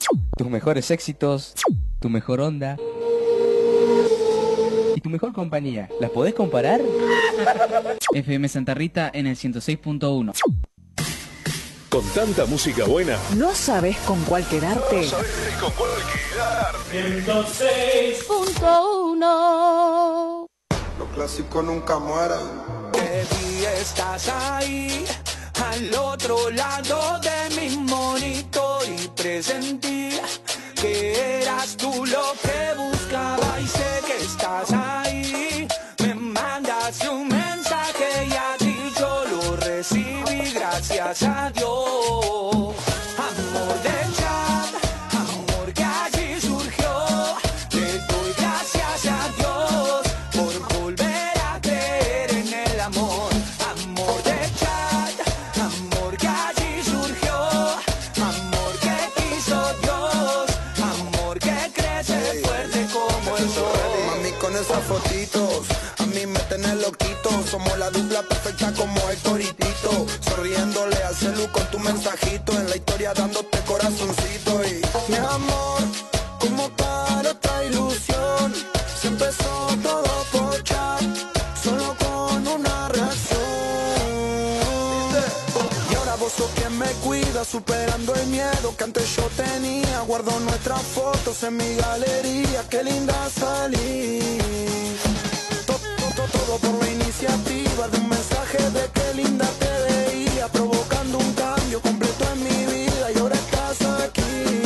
Tus mejores éxitos, tu mejor onda y tu mejor compañía. ¿Las podés comparar? FM Santa Rita en el 106.1. Con tanta música buena, ¿no sabes con cuál quedarte? 106.1. Los clásicos nunca mueren. Baby, estás ahí, al otro lado de mi monitor, y presentí que eras tú lo que buscaba, y sé que estás ahí. Me mandaste un mensaje y a ti yo lo recibí, gracias a Dios. Amor del chat, amor que allí surgió, te doy gracias a Dios por volver a creer en el amor. Amor del chat, amor que allí surgió, amor que quiso Dios, amor que crece fuerte como el sol. Mami, con esas fotitos a mí me tenés loquito. Somos la dupla perfecta como Héctor y Tito, sonriéndole al celu con tu mensajito, en la historia dándote corazoncito. Y mi amor, como para otra ilusión, se empezó todo por chat, solo con una reacción. Y ahora vos sos quien me cuida, superando el miedo que antes yo tenía. Guardo nuestras fotos en mi galería, qué linda salí. Todo por la iniciativa de un mensaje de qué linda te veía, provocando un cambio completo en mi vida, y ahora estás aquí.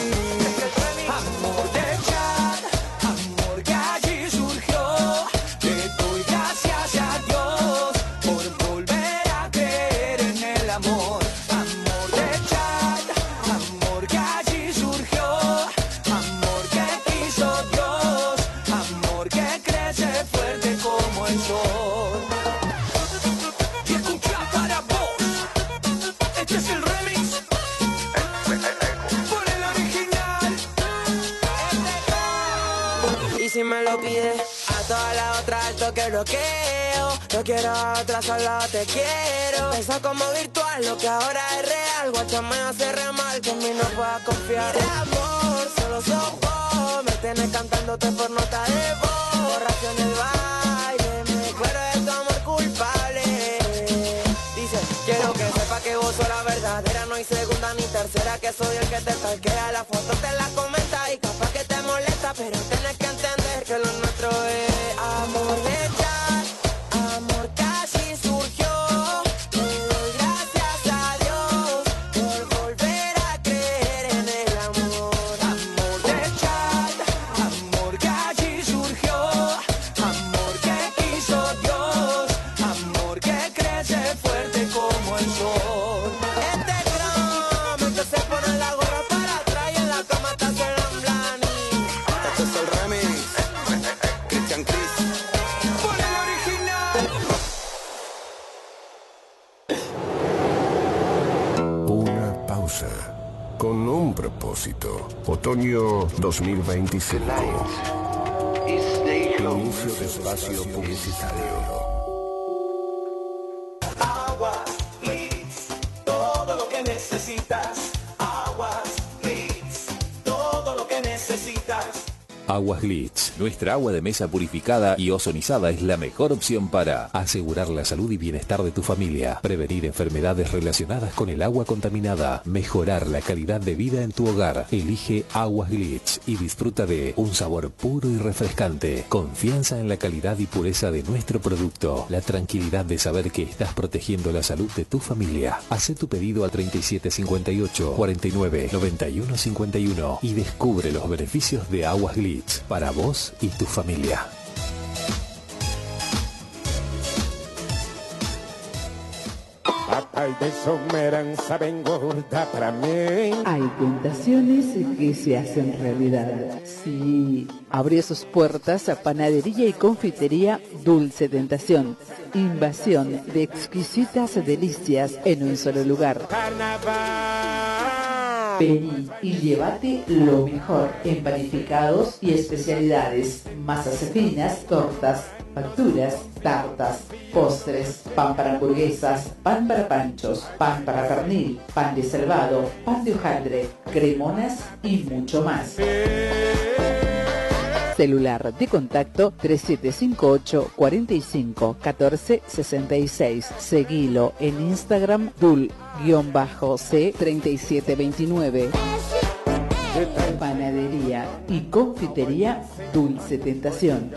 Amor de chat, amor que allí surgió, te doy gracias a Dios por volver a creer en el amor. Amor de chat, amor que allí surgió, amor que quiso Dios, amor que crece fuerte como el sol. Y escucha para vos, este es el remix por el original. Y si me lo pides, a todas las otras alto que bloqueo. No quiero a otra, solo te quiero. Eso como virtual, lo que ahora es real. Guacha me hace re mal, que en mí no puedas confiar. Mira, amor, solo sos vos. Me tienes cantándote por nota de voz. Borracho en el baile, me declaro de tu amor culpable. Dice, quiero que sepa que vos sos la verdadera. No hay segunda ni tercera, que soy el que te stalkea. La foto te la comenta y capaz que te molesta, pero tienes que entender que lo nuestro es amor de chat, amor que así surgió. Te doy gracias a Dios por volver a creer en el amor. Amor de chat, amor que allí surgió, amor que quiso Dios, amor que crece fuerte como el sol. Este gram, el que se pone la gorra para atrás y en la cama te hace el blani. Este es el remix, Cristian Cris. Por el original. una pausa con un propósito. Otoño 2025. Inicio de espacio publicitario. Aguas Blitz, todo lo que necesitas. Aguas Blitz, todo lo que necesitas. Aguas Glitz. Nuestra agua de mesa purificada y ozonizada es la mejor opción para asegurar la salud y bienestar de tu familia, prevenir enfermedades relacionadas con el agua contaminada, mejorar la calidad de vida en tu hogar. Elige Aguas Glitz y disfruta de un sabor puro y refrescante, confianza en la calidad y pureza de nuestro producto, la tranquilidad de saber que estás protegiendo la salud de tu familia. Haz tu pedido al 3758 49 91 51 y descubre los beneficios de Aguas Glitz para vos y tu familia. Papá de someranza vengo para mí. Hay tentaciones que se hacen realidad. Sí, abrió sus puertas a Panadería y Confitería Dulce Tentación. Invasión de exquisitas delicias en un solo lugar. Carnaval. Vení y llévate lo mejor en panificados y especialidades, masas finas, tortas, facturas, tartas, postres, pan para hamburguesas, pan para panchos, pan para pernil, pan de salvado, pan de hojaldre, cremonas y mucho más. Celular de contacto 3758 45 14 66. Seguilo en Instagram dul-c 3729. Panadería y confitería Dulce Tentación.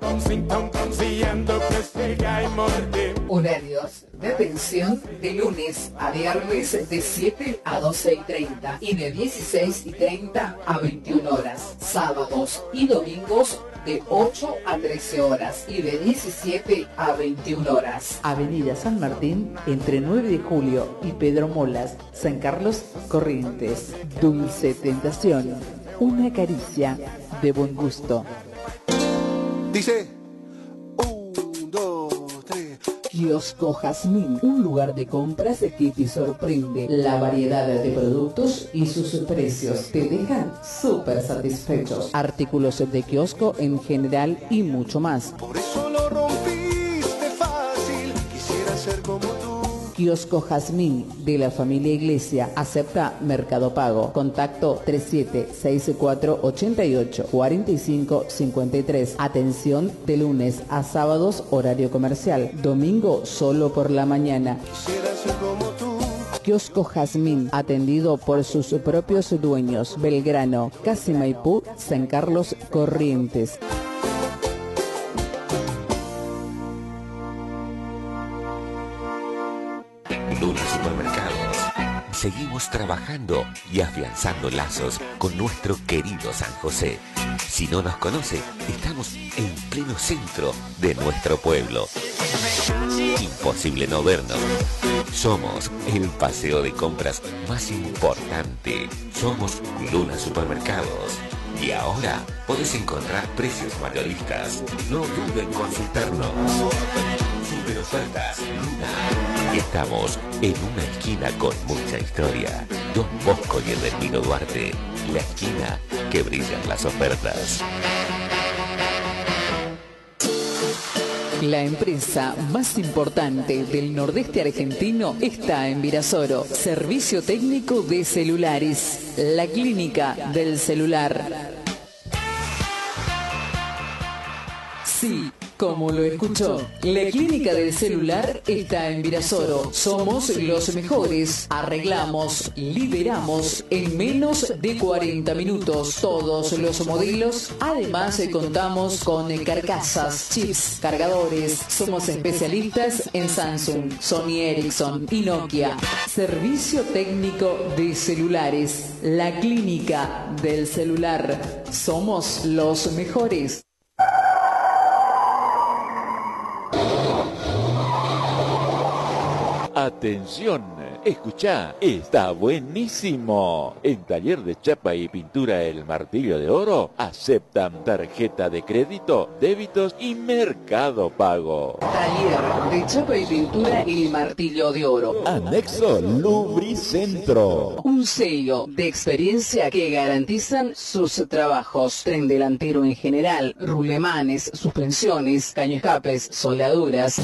Horarios de atención de lunes a viernes de 7 a 12:30 y de 16:30 a 21 horas. Sábados y domingos de 8 a 13 horas y de 17 a 21 horas. Avenida San Martín, entre 9 de julio y Pedro Molas, San Carlos, Corrientes. Dulce Tentación, una caricia de buen gusto. Dice, 1, 2, 3. Kiosco Jazmín, un lugar de compras que te sorprende. La variedad de productos y sus precios te dejan súper satisfechos. Artículos de kiosco en general y mucho más. Por eso lo rompiste fácil, quisiera ser como tú. Kiosco Jazmín de la familia Iglesia acepta Mercado Pago. Contacto 3764884553. Atención de lunes a sábados, horario comercial. Domingo solo por la mañana. Quisiera ser como tú. Kiosco Jazmín, atendido por sus propios dueños. Belgrano, Casi Maipú, San Carlos, Corrientes. Luna Supermercados. Seguimos trabajando y afianzando lazos con nuestro querido San José. Si no nos conoce, estamos en pleno centro de nuestro pueblo. Imposible no vernos. Somos el paseo de compras más importante. Somos Luna Supermercados. Y ahora podés encontrar precios mayoristas. No duden en consultarnos. Super ofertas Luna. Estamos en una esquina con mucha historia. Don Bosco y Edelmiro Duarte. La esquina que brillan las ofertas. La empresa más importante del nordeste argentino está en Virasoro. Servicio técnico de celulares. La clínica del celular. Sí, como lo escuchó, la clínica del celular está en Virasoro. Somos los mejores. Arreglamos, liberamos en menos de 40 minutos todos los modelos. Además, contamos con carcasas, chips, cargadores. Somos especialistas en Samsung, Sony Ericsson y Nokia. Servicio técnico de celulares. La clínica del celular. Somos los mejores. Atención, escuchá, está buenísimo. En Taller de Chapa y Pintura El Martillo de Oro aceptan tarjeta de crédito, débitos y Mercado Pago. Taller de Chapa y Pintura El Martillo de Oro. Anexo Lubricentro. Un sello de experiencia que garantizan sus trabajos. Tren delantero en general, rulemanes, suspensiones, caño escapes, soldaduras.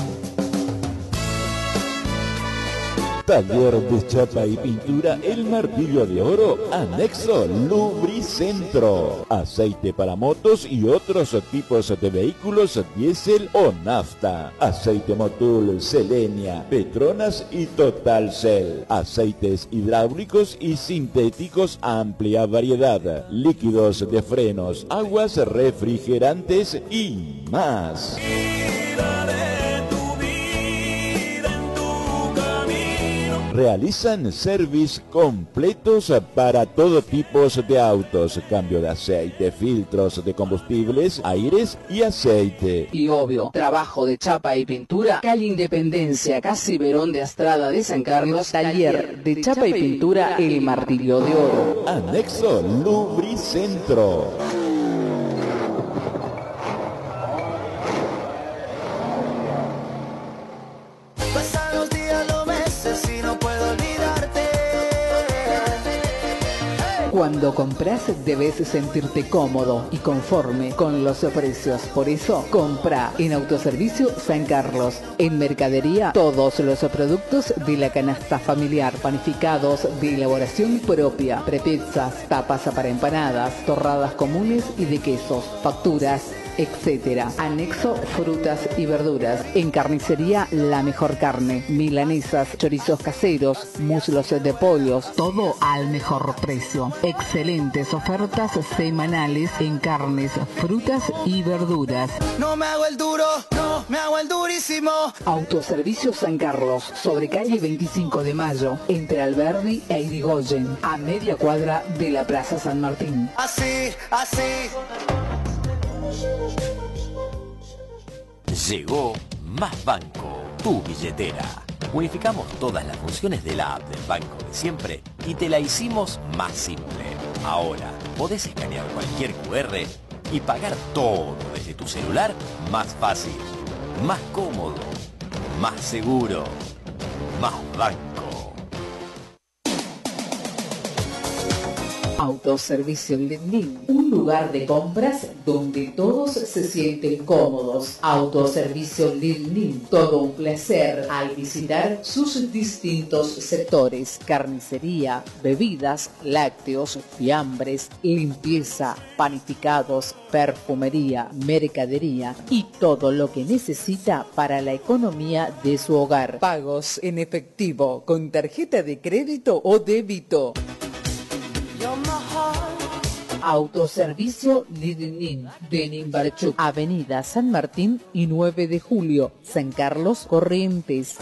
Taller de Chapa y Pintura El Martillo de Oro, anexo Lubricentro. Aceite para motos y otros tipos de vehículos diésel o nafta. Aceite Motul, Selenia, Petronas y Total Cell. Aceites hidráulicos y sintéticos, amplia variedad. Líquidos de frenos, aguas refrigerantes y más. Realizan service completos para todo tipo de autos, cambio de aceite, filtros de combustibles, aires y aceite. Y obvio, trabajo de chapa y pintura, calle Independencia, casi Verón de Astrada de San Carlos. Taller de chapa y pintura El Martillo de Oro. Anexo Lubricentro. Cuando compras debes sentirte cómodo y conforme con los precios. Por eso, compra en Autoservicio San Carlos. En mercadería, todos los productos de la canasta familiar, panificados de elaboración propia, prepizzas, tapas para empanadas, torradas comunes y de quesos, facturas, etcétera. Anexo frutas y verduras. En carnicería, la mejor carne, milanesas, chorizos caseros, muslos de pollos, todo al mejor precio. Excelentes ofertas semanales en carnes, frutas y verduras. No me hago el duro, no me hago el durísimo. Autoservicio San Carlos, sobre calle 25 de Mayo, entre Alberdi e Irigoyen, a media cuadra de la Plaza San Martín. Así, así. Llegó Más Banco, tu billetera. Unificamos todas las funciones de la app del banco de siempre y te la hicimos más simple. Ahora podés escanear cualquier QR y pagar todo desde tu celular más fácil, más cómodo, más seguro. Más Banco. Autoservicio Lindín, un lugar de compras donde todos se sienten cómodos. Autoservicio Lindín, todo un placer al visitar sus distintos sectores: carnicería, bebidas, lácteos, fiambres, limpieza, panificados, perfumería, mercadería y todo lo que necesita para la economía de su hogar. Pagos en efectivo, con tarjeta de crédito o débito. Autoservicio Lidinin de Nimbarchuk, Avenida San Martín y 9 de Julio, San Carlos, Corrientes.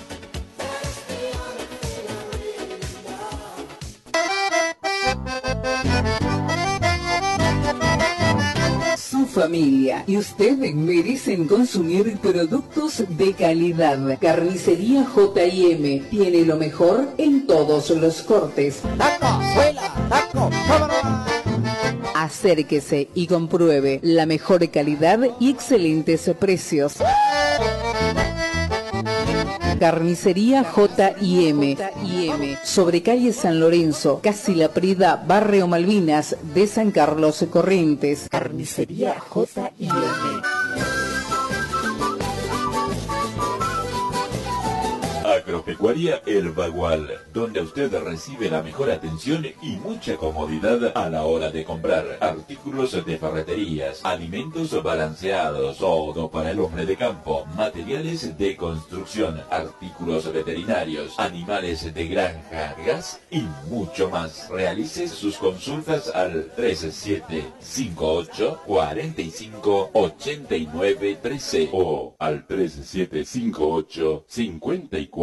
Su familia y usted merecen consumir productos de calidad. Carnicería J&M tiene lo mejor en todos los cortes. ¡Taco, suela, taco, Acérquese y compruebe la mejor calidad y excelentes precios. Carnicería J&M, sobre calle San Lorenzo, casi La Prida, barrio Malvinas de San Carlos, Corrientes. Carnicería J&M. Agropecuaria El Bagual, donde usted recibe la mejor atención y mucha comodidad a la hora de comprar artículos de ferreterías, alimentos balanceados, todo para el hombre de campo, materiales de construcción, artículos veterinarios, animales de granja, gas y mucho más. Realice sus consultas al 3758 45 89 13 o al 3758 54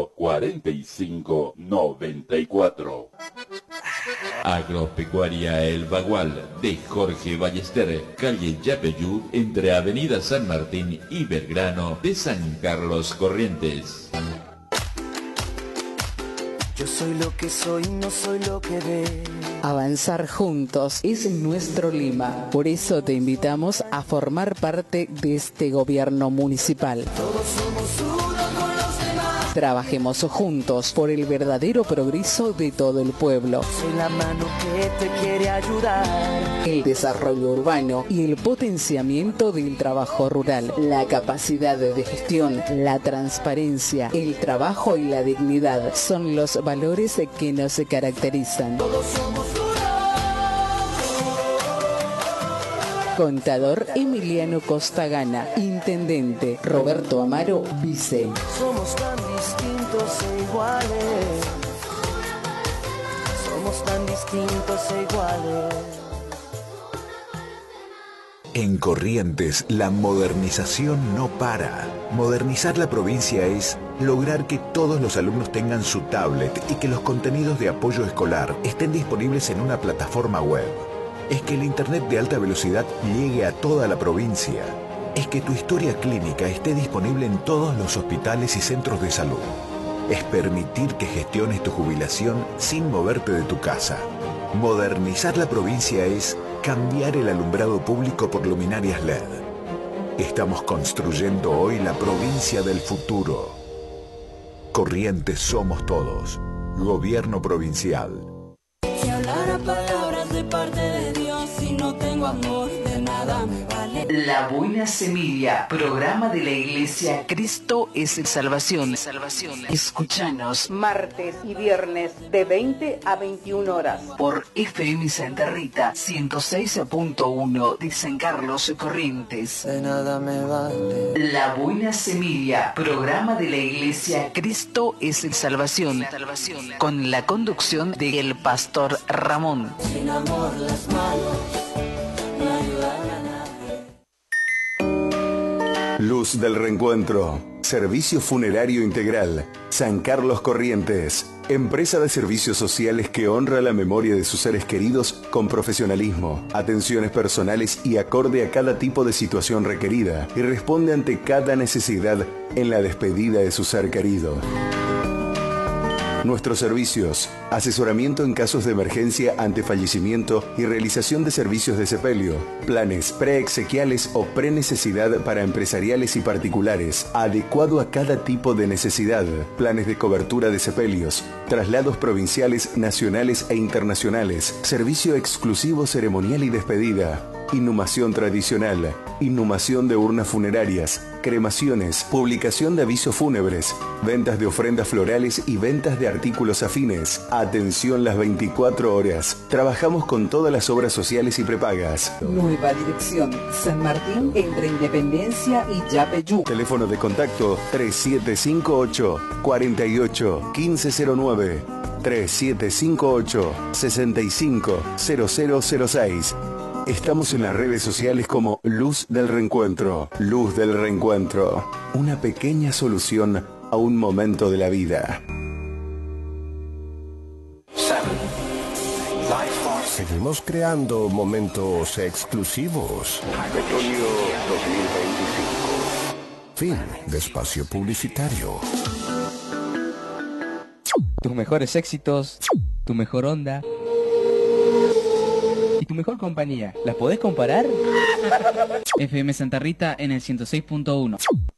45 94. Agropecuaria El Bagual de Jorge Ballester, calle Yapeyú, entre Avenida San Martín y Belgrano de San Carlos, Corrientes. Yo soy lo que soy, no soy lo que ves. Avanzar juntos es nuestro lema. Por eso te invitamos a formar parte de este gobierno municipal. Todos somos uno con los demás. Trabajemos juntos por el verdadero progreso de todo el pueblo. Soy la mano que te quiere ayudar. El desarrollo urbano y el potenciamiento del trabajo rural. La capacidad de gestión, la transparencia, el trabajo y la dignidad son los valores que nos caracterizan. Todos somos uno. Contador Emiliano Costagana. Intendente Roberto Amaro, vice. Somos tan distintos e iguales. Somos tan distintos e iguales. En Corrientes, la modernización no para. Modernizar la provincia es lograr que todos los alumnos tengan su tablet y que los contenidos de apoyo escolar estén disponibles en una plataforma web. Es que el Internet de alta velocidad llegue a toda la provincia. Es que tu historia clínica esté disponible en todos los hospitales y centros de salud. Es permitir que gestiones tu jubilación sin moverte de tu casa. Modernizar la provincia es cambiar el alumbrado público por luminarias LED. Estamos construyendo hoy la provincia del futuro. Corrientes somos todos. Gobierno provincial. Si hablara palabras soy parte de Dios, si no tengo amor de nada me vale. La Buena Semilla, programa de la Iglesia Cristo es Salvación. Escúchanos martes y viernes de 20 a 21 horas por FM Santa Rita 106.1 de San Carlos Corrientes. De nada me vale. La Buena Semilla, programa de la Iglesia Cristo es Salvación, con la conducción del pastor Ramón. Sin amor las manos no ayudan a nadie. Luz del Reencuentro. Servicio Funerario Integral. San Carlos Corrientes. Empresa de servicios sociales que honra la memoria de sus seres queridos con profesionalismo, atenciones personales y acorde a cada tipo de situación requerida y responde ante cada necesidad en la despedida de su ser querido. Nuestros servicios: asesoramiento en casos de emergencia ante fallecimiento y realización de servicios de sepelio, planes preexequiales o prenecesidad para empresariales y particulares, adecuado a cada tipo de necesidad, planes de cobertura de sepelios, traslados provinciales, nacionales e internacionales, servicio exclusivo ceremonial y despedida, inhumación tradicional, inhumación de urnas funerarias, cremaciones, publicación de avisos fúnebres, ventas de ofrendas florales y ventas de artículos afines. Atención las 24 horas. Trabajamos con todas las obras sociales y prepagas. Nueva dirección: San Martín entre Independencia y Yapeyú. Teléfono de contacto 3758 48 1509 3758 650006. Estamos en las redes sociales como Luz del Reencuentro. Luz del Reencuentro. Una pequeña solución a un momento de la vida. Seguimos creando momentos exclusivos. Otoño 2025. Fin de espacio publicitario. Tus mejores éxitos, tu mejor onda y tu mejor compañía. ¿Las podés comparar? FM Santa Rita en el 106.1.